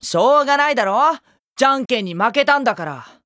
しょうがないだろ、じゃんけんに負けたんだから。